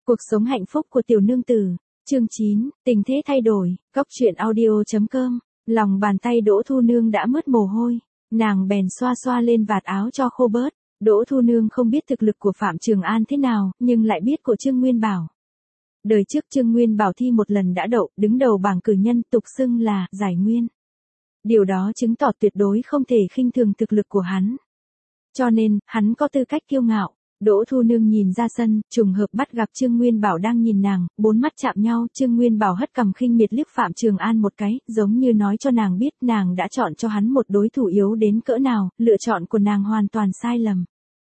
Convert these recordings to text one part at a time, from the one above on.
Cuộc sống hạnh phúc của tiểu nương tử, chương 9, tình thế thay đổi, góc truyện audio.com, lòng bàn tay Đỗ Thu Nương đã mướt mồ hôi, nàng bèn xoa xoa lên vạt áo cho khô bớt. Đỗ Thu Nương không biết thực lực của Phạm Trường An thế nào, nhưng lại biết của Trương Nguyên Bảo. Đời trước Trương Nguyên Bảo thi một lần đã đậu, đứng đầu bảng cử nhân, tục xưng là giải nguyên. Điều đó chứng tỏ tuyệt đối không thể khinh thường thực lực của hắn. Cho nên, hắn có tư cách kiêu ngạo. Đỗ Thu Nương nhìn ra sân, trùng hợp bắt gặp Trương Nguyên Bảo đang nhìn nàng, bốn mắt chạm nhau, Trương Nguyên Bảo hất cằm khinh miệt liếc Phạm Trường An một cái, giống như nói cho nàng biết nàng đã chọn cho hắn một đối thủ yếu đến cỡ nào, lựa chọn của nàng hoàn toàn sai lầm.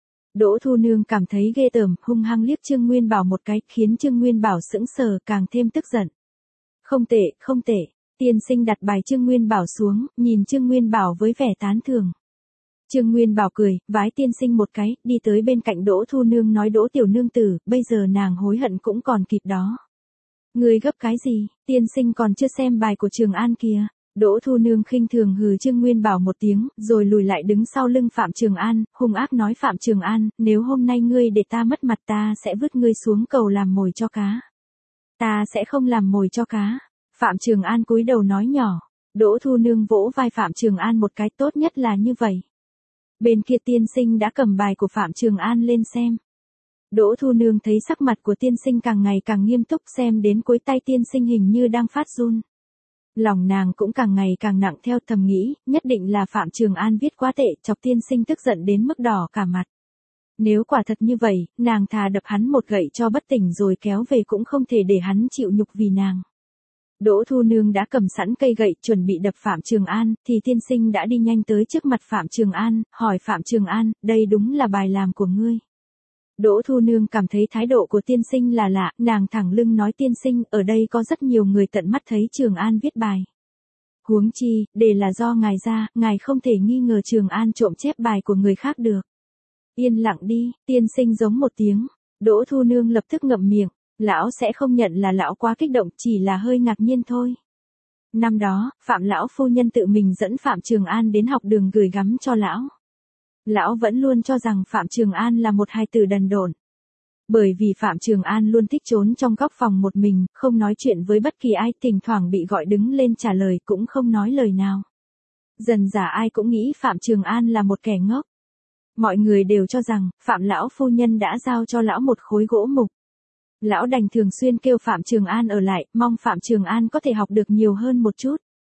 Đỗ Thu Nương cảm thấy ghê tởm, hung hăng liếc Trương Nguyên Bảo một cái, khiến Trương Nguyên Bảo sững sờ, càng thêm tức giận. Không tệ, không tệ. Tiên sinh đặt bài Trương Nguyên Bảo xuống, nhìn Trương Nguyên Bảo với vẻ tán thưởng. Trương Nguyên Bảo cười, vái tiên sinh một cái, đi tới bên cạnh Đỗ Thu Nương nói Đỗ tiểu nương tử, bây giờ nàng hối hận cũng còn kịp đó. Ngươi gấp cái gì, tiên sinh còn chưa xem bài của Trường An kìa. Đỗ Thu Nương khinh thường hừ Trương Nguyên Bảo một tiếng, rồi lùi lại đứng sau lưng Phạm Trường An, hung ác nói Phạm Trường An, nếu hôm nay ngươi để ta mất mặt ta sẽ vứt ngươi xuống cầu làm mồi cho cá. Ta sẽ không làm mồi cho cá. Phạm Trường An cúi đầu nói nhỏ. Đỗ Thu Nương vỗ vai Phạm Trường An một cái, tốt nhất là như vậy. Bên kia tiên sinh đã cầm bài của Phạm Trường An lên xem. Đỗ Thu Nương thấy sắc mặt của tiên sinh càng ngày càng nghiêm túc, xem đến cuối tay tiên sinh hình như đang phát run. Lòng nàng cũng càng ngày càng nặng theo, thầm nghĩ, nhất định là Phạm Trường An viết quá tệ, chọc tiên sinh tức giận đến mức đỏ cả mặt. Nếu quả thật như vậy, nàng thà đập hắn một gậy cho bất tỉnh rồi kéo về cũng không thể để hắn chịu nhục vì nàng. Đỗ Thu Nương đã cầm sẵn cây gậy chuẩn bị đập Phạm Trường An, thì tiên sinh đã đi nhanh tới trước mặt Phạm Trường An, hỏi Phạm Trường An, đây đúng là bài làm của ngươi. Đỗ Thu Nương cảm thấy thái độ của tiên sinh là lạ, nàng thẳng lưng nói tiên sinh, ở đây có rất nhiều người tận mắt thấy Trường An viết bài. Huống chi, để là do ngài ra, ngài không thể nghi ngờ Trường An trộm chép bài của người khác được. Yên lặng đi, tiên sinh giống một tiếng. Đỗ Thu Nương lập tức ngậm miệng. Lão sẽ không nhận là lão quá kích động, chỉ là hơi ngạc nhiên thôi. Năm đó, Phạm lão phu nhân tự mình dẫn Phạm Trường An đến học đường gửi gắm cho lão. Lão vẫn luôn cho rằng Phạm Trường An là một hài tử đần độn. Bởi vì Phạm Trường An luôn thích trốn trong góc phòng một mình, không nói chuyện với bất kỳ ai, thỉnh thoảng bị gọi đứng lên trả lời cũng không nói lời nào. Dần dà ai cũng nghĩ Phạm Trường An là một kẻ ngốc. Mọi người đều cho rằng, Phạm lão phu nhân đã giao cho lão một khối gỗ mục. Lão đành thường xuyên kêu Phạm Trường An ở lại, mong Phạm Trường An có thể học được nhiều hơn một chút.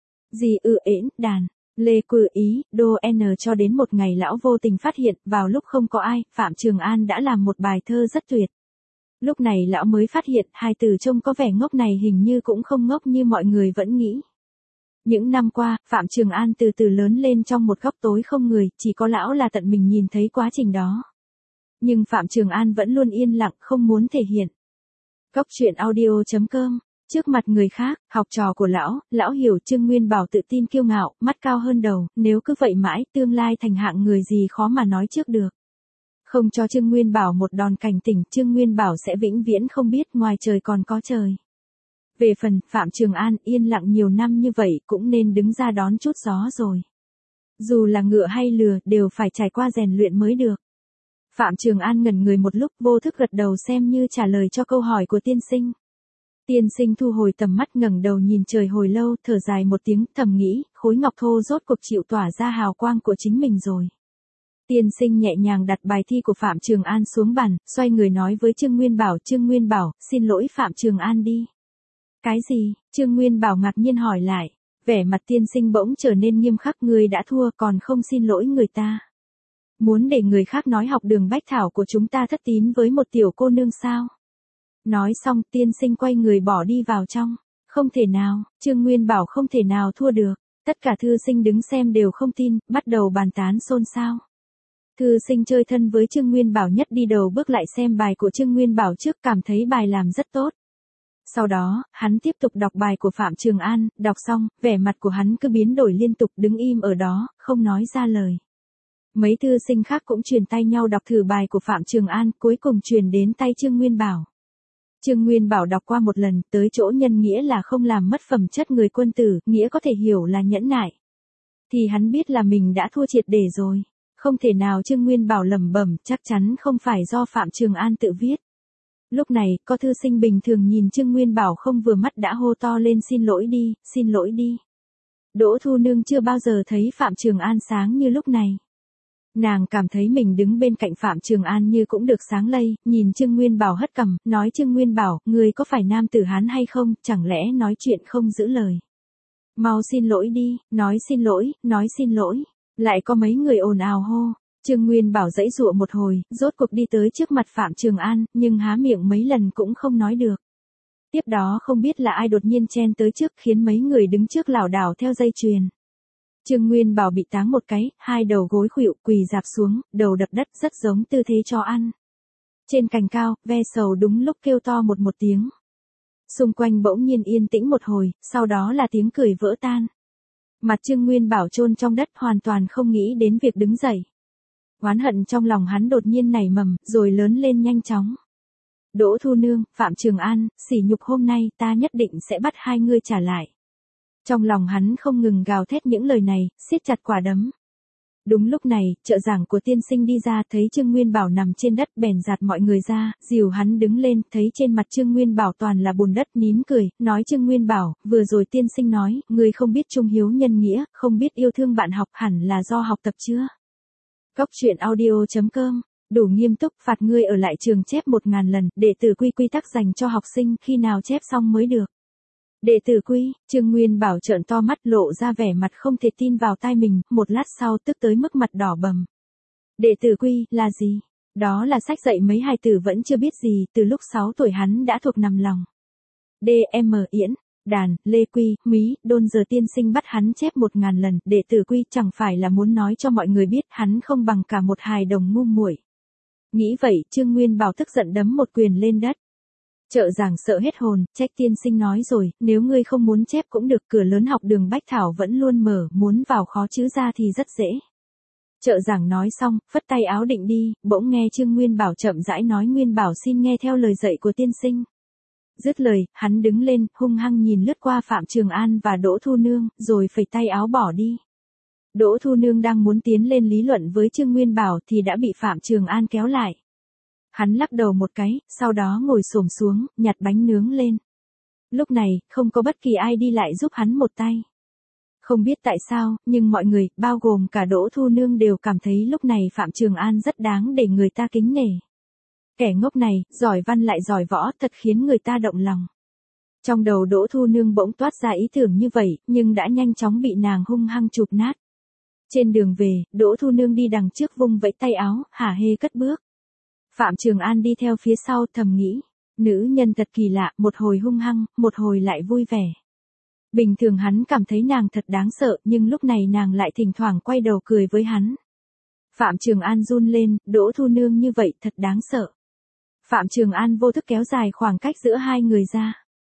Dì ễn, đàn, lê cư ý, đô n cho đến một ngày lão vô tình phát hiện, vào lúc không có ai, Phạm Trường An đã làm một bài thơ rất tuyệt. Lúc này lão mới phát hiện, hai từ trông có vẻ ngốc này hình như cũng không ngốc như mọi người vẫn nghĩ. Những năm qua, Phạm Trường An từ từ lớn lên trong một góc tối không người, chỉ có lão là tận mình nhìn thấy quá trình đó. Nhưng Phạm Trường An vẫn luôn yên lặng, không muốn thể hiện. Góc truyện audio.com, trước mặt người khác, học trò của lão hiểu Trương Nguyên Bảo tự tin kiêu ngạo, mắt cao hơn đầu, nếu cứ vậy mãi, tương lai thành hạng người gì khó mà nói trước được. Không cho Trương Nguyên Bảo một đòn cảnh tỉnh, Trương Nguyên Bảo sẽ vĩnh viễn không biết ngoài trời còn có trời. Về phần, Phạm Trường An yên lặng nhiều năm như vậy cũng nên đứng ra đón chút gió rồi. Dù là ngựa hay lừa, đều phải trải qua rèn luyện mới được. Phạm Trường An ngẩn người một lúc, vô thức gật đầu xem như trả lời cho câu hỏi của tiên sinh. Tiên sinh thu hồi tầm mắt, ngẩng đầu nhìn trời hồi lâu, thở dài một tiếng, thầm nghĩ, khối ngọc thô rốt cuộc chịu tỏa ra hào quang của chính mình rồi. Tiên sinh nhẹ nhàng đặt bài thi của Phạm Trường An xuống bàn, xoay người nói với Trương Nguyên Bảo, xin lỗi Phạm Trường An đi. Cái gì? Trương Nguyên Bảo ngạc nhiên hỏi lại. Vẻ mặt tiên sinh bỗng trở nên nghiêm khắc, ngươi đã thua còn không xin lỗi người ta. Muốn để người khác nói học đường Bách Thảo của chúng ta thất tín với một tiểu cô nương sao? Nói xong, tiên sinh quay người bỏ đi vào trong. Không thể nào, Trương Nguyên Bảo không thể nào thua được. Tất cả thư sinh đứng xem đều không tin, bắt đầu bàn tán xôn xao. Thư sinh chơi thân với Trương Nguyên Bảo nhất đi đầu bước lại xem bài của Trương Nguyên Bảo trước, cảm thấy bài làm rất tốt. Sau đó, hắn tiếp tục đọc bài của Phạm Trường An, đọc xong, vẻ mặt của hắn cứ biến đổi liên tục, đứng im ở đó, không nói ra lời. Mấy thư sinh khác cũng truyền tay nhau đọc thử bài của Phạm Trường An, cuối cùng truyền đến tay Trương Nguyên Bảo. Trương Nguyên Bảo đọc qua một lần, tới chỗ nhân nghĩa là không làm mất phẩm chất người quân tử, nghĩa có thể hiểu là nhẫn nại. Thì hắn biết là mình đã thua triệt để rồi. Không thể nào, Trương Nguyên Bảo lẩm bẩm, chắc chắn không phải do Phạm Trường An tự viết. Lúc này, có thư sinh bình thường nhìn Trương Nguyên Bảo không vừa mắt đã hô to lên xin lỗi đi, xin lỗi đi. Đỗ Thu Nương chưa bao giờ thấy Phạm Trường An sáng như lúc này. Nàng cảm thấy mình đứng bên cạnh Phạm Trường An như cũng được sáng lây, nhìn Trương Nguyên Bảo hất cằm, nói Trương Nguyên Bảo, người có phải nam tử Hán hay không, chẳng lẽ nói chuyện không giữ lời. Mau xin lỗi đi, nói xin lỗi, nói xin lỗi. Lại có mấy người ồn ào hô. Trương Nguyên Bảo giãy giụa một hồi, rốt cuộc đi tới trước mặt Phạm Trường An, nhưng há miệng mấy lần cũng không nói được. Tiếp đó không biết là ai đột nhiên chen tới trước khiến mấy người đứng trước lảo đảo theo dây chuyền. Trương Nguyên Bảo bị táng một cái, hai đầu gối khuỵu quỳ dạp xuống, đầu đập đất rất giống tư thế cho ăn. Trên cành cao, ve sầu đúng lúc kêu to một tiếng. Xung quanh bỗng nhiên yên tĩnh một hồi, sau đó là tiếng cười vỡ tan. Mặt Trương Nguyên Bảo chôn trong đất hoàn toàn không nghĩ đến việc đứng dậy. Oán hận trong lòng hắn đột nhiên nảy mầm, rồi lớn lên nhanh chóng. Đỗ Thu Nương, Phạm Trường An, sỉ nhục hôm nay ta nhất định sẽ bắt hai ngươi trả lại. Trong lòng hắn không ngừng gào thét những lời này, siết chặt quả đấm. Đúng lúc này, trợ giảng của tiên sinh đi ra thấy Trương Nguyên Bảo nằm trên đất bèn giạt mọi người ra, dìu hắn đứng lên, thấy trên mặt Trương Nguyên Bảo toàn là bùn đất nín cười, nói Trương Nguyên Bảo, vừa rồi tiên sinh nói, người không biết trung hiếu nhân nghĩa, không biết yêu thương bạn học hẳn là do học tập chưa? Cóc truyện audio.com, đủ nghiêm túc phạt ngươi ở lại trường chép 1000 lần, đệ tử quy quy tắc dành cho học sinh khi nào chép xong mới được. Đệ tử quy, Trương Nguyên Bảo trợn to mắt lộ ra vẻ mặt không thể tin vào tai mình, một lát sau tức tới mức mặt đỏ bầm. Đệ tử quy, là gì? Đó là sách dạy mấy hài tử vẫn chưa biết gì, từ lúc 6 tuổi hắn đã thuộc nằm lòng. D.M. Yễn, đàn, lê quy, mí, đôn giờ tiên sinh bắt hắn chép 1000 lần, đệ tử quy chẳng phải là muốn nói cho mọi người biết hắn không bằng cả một hài đồng ngu muội. Nghĩ vậy, Trương Nguyên Bảo tức giận đấm một quyền lên đất. Trợ giảng sợ hết hồn, trách tiên sinh nói rồi, nếu ngươi không muốn chép cũng được, cửa lớn học đường Bách Thảo vẫn luôn mở, muốn vào khó chứ ra thì rất dễ. Trợ giảng nói xong, phất tay áo định đi, bỗng nghe Trương Nguyên Bảo chậm rãi nói Nguyên Bảo xin nghe theo lời dạy của tiên sinh. Dứt lời, hắn đứng lên, hung hăng nhìn lướt qua Phạm Trường An và Đỗ Thu Nương, rồi phẩy tay áo bỏ đi. Đỗ Thu Nương đang muốn tiến lên lý luận với Trương Nguyên Bảo thì đã bị Phạm Trường An kéo lại. Hắn lắc đầu một cái, sau đó ngồi xổm xuống, nhặt bánh nướng lên. Lúc này, không có bất kỳ ai đi lại giúp hắn một tay. Không biết tại sao, nhưng mọi người, bao gồm cả Đỗ Thu Nương đều cảm thấy lúc này Phạm Trường An rất đáng để người ta kính nể. Kẻ ngốc này, giỏi văn lại giỏi võ, thật khiến người ta động lòng. Trong đầu Đỗ Thu Nương bỗng toát ra ý tưởng như vậy, nhưng đã nhanh chóng bị nàng hung hăng chụp nát. Trên đường về, Đỗ Thu Nương đi đằng trước vung vẫy tay áo, hả hê cất bước. Phạm Trường An đi theo phía sau thầm nghĩ, nữ nhân thật kỳ lạ, một hồi hung hăng, một hồi lại vui vẻ. Bình thường hắn cảm thấy nàng thật đáng sợ, nhưng lúc này nàng lại thỉnh thoảng quay đầu cười với hắn. Phạm Trường An run lên, Đỗ Thu Nương như vậy thật đáng sợ. Phạm Trường An vô thức kéo dài khoảng cách giữa hai người ra.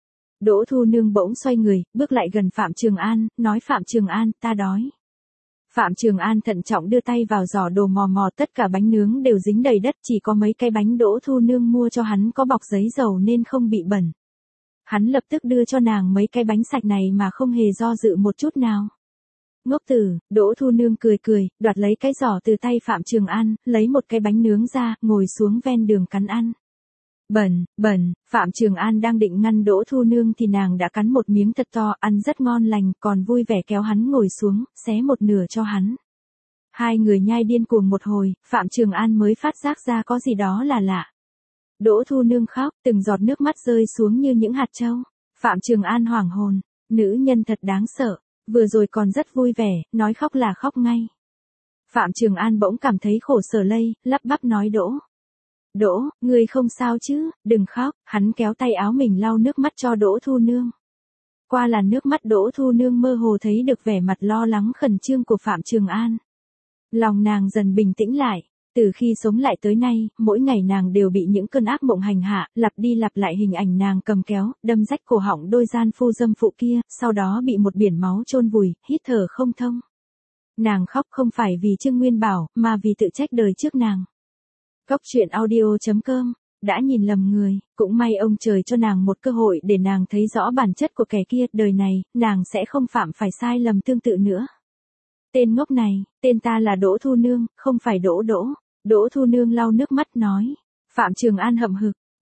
Đỗ Thu Nương bỗng xoay người, bước lại gần Phạm Trường An, nói Phạm Trường An, ta đói. Phạm Trường An thận trọng đưa tay vào giỏ đồ mò mò, tất cả bánh nướng đều dính đầy đất, chỉ có mấy cái bánh Đỗ Thu Nương mua cho hắn có bọc giấy dầu nên không bị bẩn. Hắn lập tức đưa cho nàng mấy cái bánh sạch này mà không hề do dự một chút nào. Ngốc tử, Đỗ Thu Nương cười cười, đoạt lấy cái giỏ từ tay Phạm Trường An, lấy một cái bánh nướng ra, ngồi xuống ven đường cắn ăn. Bẩn, bẩn, Phạm Trường An đang định ngăn Đỗ Thu Nương thì nàng đã cắn một miếng thật to, ăn rất ngon lành, còn vui vẻ kéo hắn ngồi xuống, xé một nửa cho hắn. Hai người nhai điên cuồng một hồi, Phạm Trường An mới phát giác ra có gì đó là lạ. Đỗ Thu Nương khóc, từng giọt nước mắt rơi xuống như những hạt châu. Phạm Trường An hoảng hồn, nữ nhân thật đáng sợ, vừa rồi còn rất vui vẻ, nói khóc là khóc ngay. Phạm Trường An bỗng cảm thấy khổ sở lây, lắp bắp nói Đỗ, ngươi không sao chứ, đừng khóc, hắn kéo tay áo mình lau nước mắt cho Đỗ Thu Nương. Qua làn nước mắt Đỗ Thu Nương mơ hồ thấy được vẻ mặt lo lắng khẩn trương của Phạm Trường An. Lòng nàng dần bình tĩnh lại, từ khi sống lại tới nay, mỗi ngày nàng đều bị những cơn ác mộng hành hạ, lặp đi lặp lại hình ảnh nàng cầm kéo, đâm rách cổ họng đôi gian phu dâm phụ kia, sau đó bị một biển máu chôn vùi, hít thở không thông. Nàng khóc không phải vì Trương Nguyên Bảo, mà vì tự trách đời trước nàng. Cóc truyện audio.com, đã nhìn lầm người, cũng may ông trời cho nàng một cơ hội để nàng thấy rõ bản chất của kẻ kia, đời này, nàng sẽ không phạm phải sai lầm tương tự nữa. Tên ngốc này, tên ta là Đỗ Thu Nương, không phải Đỗ. Đỗ Thu Nương lau nước mắt nói. Phạm Trường An hậm hực,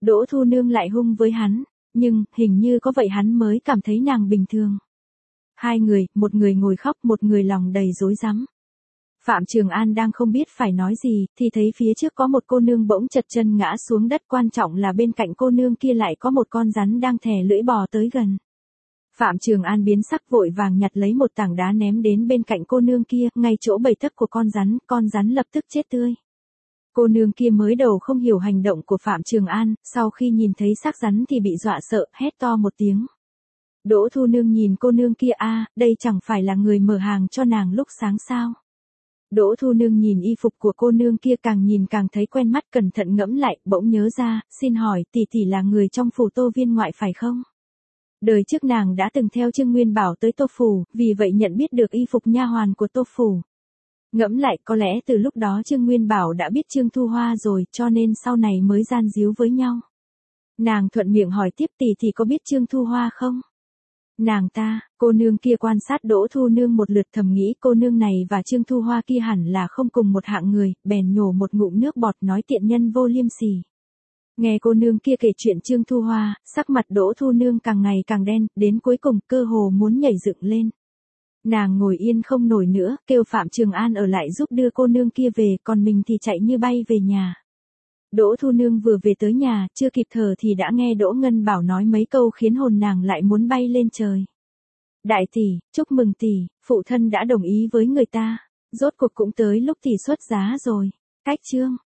Đỗ Thu Nương lại hung với hắn, nhưng, hình như có vậy hắn mới cảm thấy nàng bình thường. Hai người, một người ngồi khóc, một người lòng đầy rối rắm. Phạm Trường An đang không biết phải nói gì, thì thấy phía trước có một cô nương bỗng chật chân ngã xuống đất, quan trọng là bên cạnh cô nương kia lại có một con rắn đang thè lưỡi bò tới gần. Phạm Trường An biến sắc, vội vàng nhặt lấy một tảng đá ném đến bên cạnh cô nương kia, ngay chỗ bầy thấp của con rắn lập tức chết tươi. Cô nương kia mới đầu không hiểu hành động của Phạm Trường An, sau khi nhìn thấy xác rắn thì bị dọa sợ, hét to một tiếng. Đỗ Thu Nương nhìn cô nương kia, đây chẳng phải là người mở hàng cho nàng lúc sáng sao? Đỗ Thu Nương nhìn y phục của cô nương kia, càng nhìn càng thấy quen mắt, cẩn thận ngẫm lại, bỗng nhớ ra, xin hỏi tỷ tỷ là người trong phủ Tô Viên ngoại phải không? Đời trước nàng đã từng theo Trương Nguyên Bảo tới Tô phủ, vì vậy nhận biết được y phục nha hoàn của Tô phủ. Ngẫm lại, có lẽ từ lúc đó Trương Nguyên Bảo đã biết Trương Thu Hoa rồi, cho nên sau này mới gian díu với nhau. Nàng thuận miệng hỏi tiếp, tỷ tỷ có biết Trương Thu Hoa không? Cô nương kia quan sát Đỗ Thu Nương một lượt, thầm nghĩ cô nương này và Trương Thu Hoa kia hẳn là không cùng một hạng người, bèn nhổ một ngụm nước bọt nói tiện nhân vô liêm sỉ. Nghe cô nương kia kể chuyện Trương Thu Hoa, sắc mặt Đỗ Thu Nương càng ngày càng đen, đến cuối cùng cơ hồ muốn nhảy dựng lên. Nàng ngồi yên không nổi nữa, kêu Phạm Trường An ở lại giúp đưa cô nương kia về, còn mình thì chạy như bay về nhà. Đỗ Thu Nương vừa về tới nhà, chưa kịp thở thì đã nghe Đỗ Ngân Bảo nói mấy câu khiến hồn nàng lại muốn bay lên trời. Đại tỷ, chúc mừng tỷ, phụ thân đã đồng ý với người ta, rốt cuộc cũng tới lúc tỷ xuất giá rồi. Cách chương